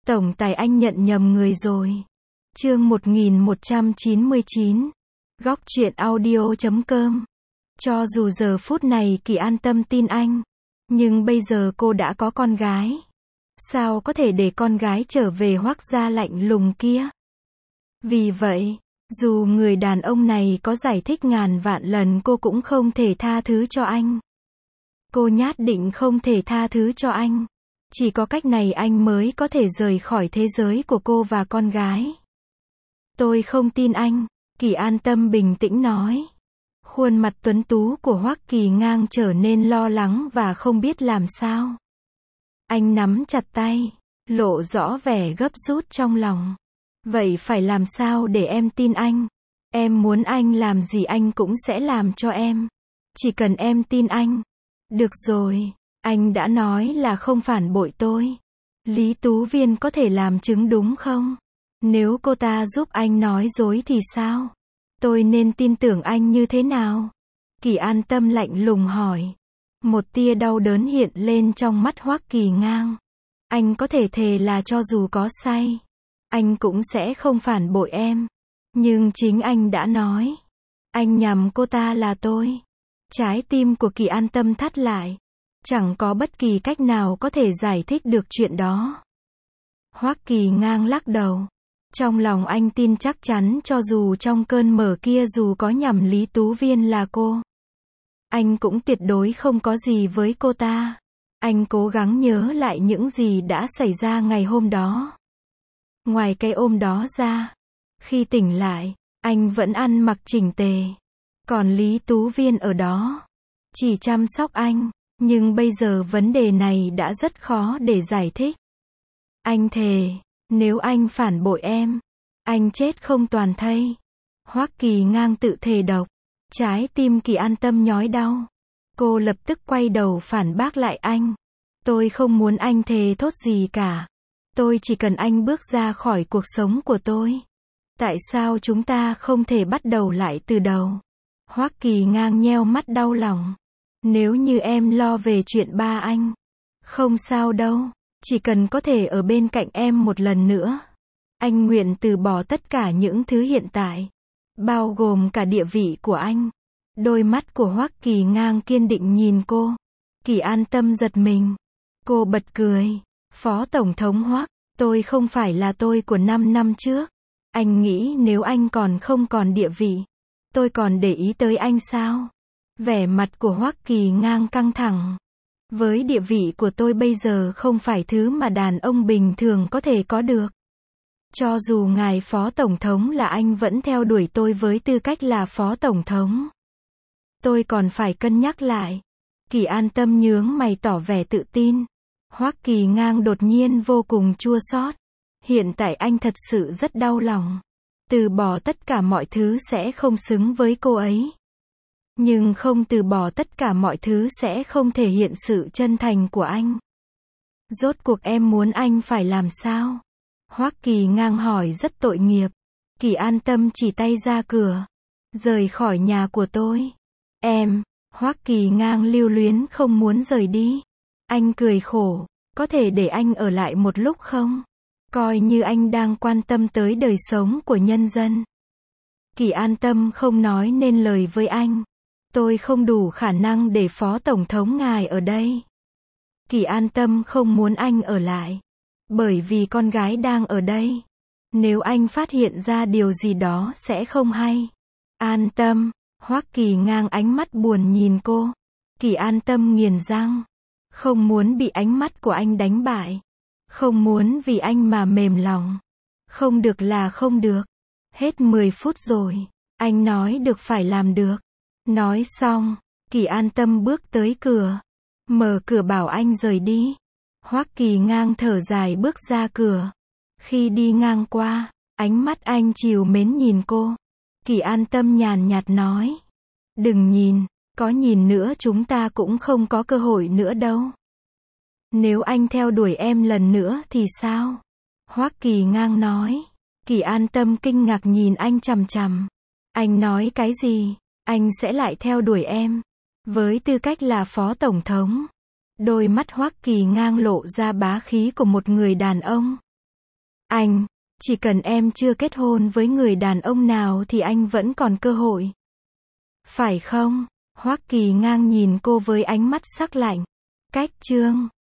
Tổng tài anh nhận nhầm người rồi. Chương 1199. Góc truyện audio.com. Cho dù giờ phút này Kỳ An Tâm tin anh, nhưng bây giờ cô đã có con gái. Sao có thể để con gái trở về Hoắc gia lạnh lùng kia? Vì vậy, dù người đàn ông này có giải thích ngàn vạn lần cô cũng không thể tha thứ cho anh. Cô nhát định không thể tha thứ cho anh. Chỉ có cách này anh mới có thể rời khỏi thế giới của cô và con gái. Tôi không tin anh, Kỳ An Tâm bình tĩnh nói. Khuôn mặt tuấn tú của Hoắc Kỳ Ngang trở nên lo lắng và không biết làm sao. Anh nắm chặt tay, lộ rõ vẻ gấp rút trong lòng. Vậy phải làm sao để em tin anh? Em muốn anh làm gì anh cũng sẽ làm cho em. Chỉ cần em tin anh. Được rồi, anh đã nói là không phản bội tôi. Lý Tú Viên có thể làm chứng đúng không? Nếu cô ta giúp anh nói dối thì sao? Tôi nên tin tưởng anh như thế nào? Kỳ An Tâm lạnh lùng hỏi. Một tia đau đớn hiện lên trong mắt Hoắc Kỳ Ngang. Anh có thể thề là cho dù có sai, anh cũng sẽ không phản bội em. Nhưng chính anh đã nói, anh nhầm cô ta là tôi. Trái tim của Kỳ An Tâm thắt lại. Chẳng có bất kỳ cách nào có thể giải thích được chuyện đó. Hoắc Kỳ Ngang lắc đầu. Trong lòng anh tin chắc chắn cho dù trong cơn mơ kia dù có nhầm Lý Tú Viên là cô, anh cũng tuyệt đối không có gì với cô ta. Anh cố gắng nhớ lại những gì đã xảy ra ngày hôm đó. Ngoài cái ôm đó ra, khi tỉnh lại, anh vẫn ăn mặc chỉnh tề. Còn Lý Tú Viên ở đó, chỉ chăm sóc anh. Nhưng bây giờ vấn đề này đã rất khó để giải thích. Anh thề, nếu anh phản bội em, anh chết không toàn thây. Hoắc Kỳ Ngang tự thề độc. Trái tim Kỳ An Tâm nhói đau. Cô lập tức quay đầu phản bác lại anh. Tôi không muốn anh thề thốt gì cả. Tôi chỉ cần anh bước ra khỏi cuộc sống của tôi. Tại sao chúng ta không thể bắt đầu lại từ đầu? Hoắc Kỳ Ngang nheo mắt đau lòng. Nếu như em lo về chuyện ba anh, không sao đâu. Chỉ cần có thể ở bên cạnh em một lần nữa, anh nguyện từ bỏ tất cả những thứ hiện tại, bao gồm cả địa vị của anh. Đôi mắt của Hoắc Kỳ Ngang kiên định nhìn cô. Kỳ An Tâm giật mình. Cô bật cười. Phó Tổng thống Hoắc, tôi không phải là tôi của 5 năm trước. Anh nghĩ nếu anh còn không còn địa vị, tôi còn để ý tới anh sao? Vẻ mặt của Hoắc Kỳ Ngang căng thẳng. Với địa vị của tôi bây giờ không phải thứ mà đàn ông bình thường có thể có được. Cho dù ngài Phó Tổng thống là anh vẫn theo đuổi tôi với tư cách là Phó Tổng thống. Tôi còn phải cân nhắc lại. Kỳ An Tâm nhướng mày tỏ vẻ tự tin. Hoắc Kỳ Ngang đột nhiên vô cùng chua xót. Hiện tại anh thật sự rất đau lòng. Từ bỏ tất cả mọi thứ sẽ không xứng với cô ấy. Nhưng không từ bỏ tất cả mọi thứ sẽ không thể hiện sự chân thành của anh. Rốt cuộc em muốn anh phải làm sao? Hoắc Kỳ Ngang hỏi rất tội nghiệp. Kỳ An Tâm chỉ tay ra cửa. Rời khỏi nhà của tôi. Em, Hoắc Kỳ Ngang lưu luyến không muốn rời đi. Anh cười khổ. Có thể để anh ở lại một lúc không? Coi như anh đang quan tâm tới đời sống của nhân dân. Kỳ An Tâm không nói nên lời với anh. Tôi không đủ khả năng để Phó Tổng thống ngài ở đây. Kỳ An Tâm không muốn anh ở lại. Bởi vì con gái đang ở đây. Nếu anh phát hiện ra điều gì đó sẽ không hay. An Tâm. Hoắc Kỳ Ngang ánh mắt buồn nhìn cô. Kỳ An Tâm nghiền răng. Không muốn bị ánh mắt của anh đánh bại. Không muốn vì anh mà mềm lòng. Không được là không được. Hết 10 phút rồi. Anh nói được phải làm được. Nói xong, Kỳ An Tâm bước tới cửa. Mở cửa bảo anh rời đi. Hoắc Kỳ Ngang thở dài bước ra cửa. Khi đi ngang qua, ánh mắt anh trìu mến nhìn cô. Kỳ An Tâm nhàn nhạt nói. Đừng nhìn, có nhìn nữa chúng ta cũng không có cơ hội nữa đâu. Nếu anh theo đuổi em lần nữa thì sao? Hoắc Kỳ Ngang nói. Kỳ An Tâm kinh ngạc nhìn anh chằm chằm. Anh nói cái gì? Anh sẽ lại theo đuổi em. Với tư cách là Phó Tổng thống. Đôi mắt Hoắc Kỳ Ngang lộ ra bá khí của một người đàn ông. Anh, chỉ cần em chưa kết hôn với người đàn ông nào thì anh vẫn còn cơ hội. Phải không? Hoắc Kỳ Ngang nhìn cô với ánh mắt sắc lạnh. Cách chương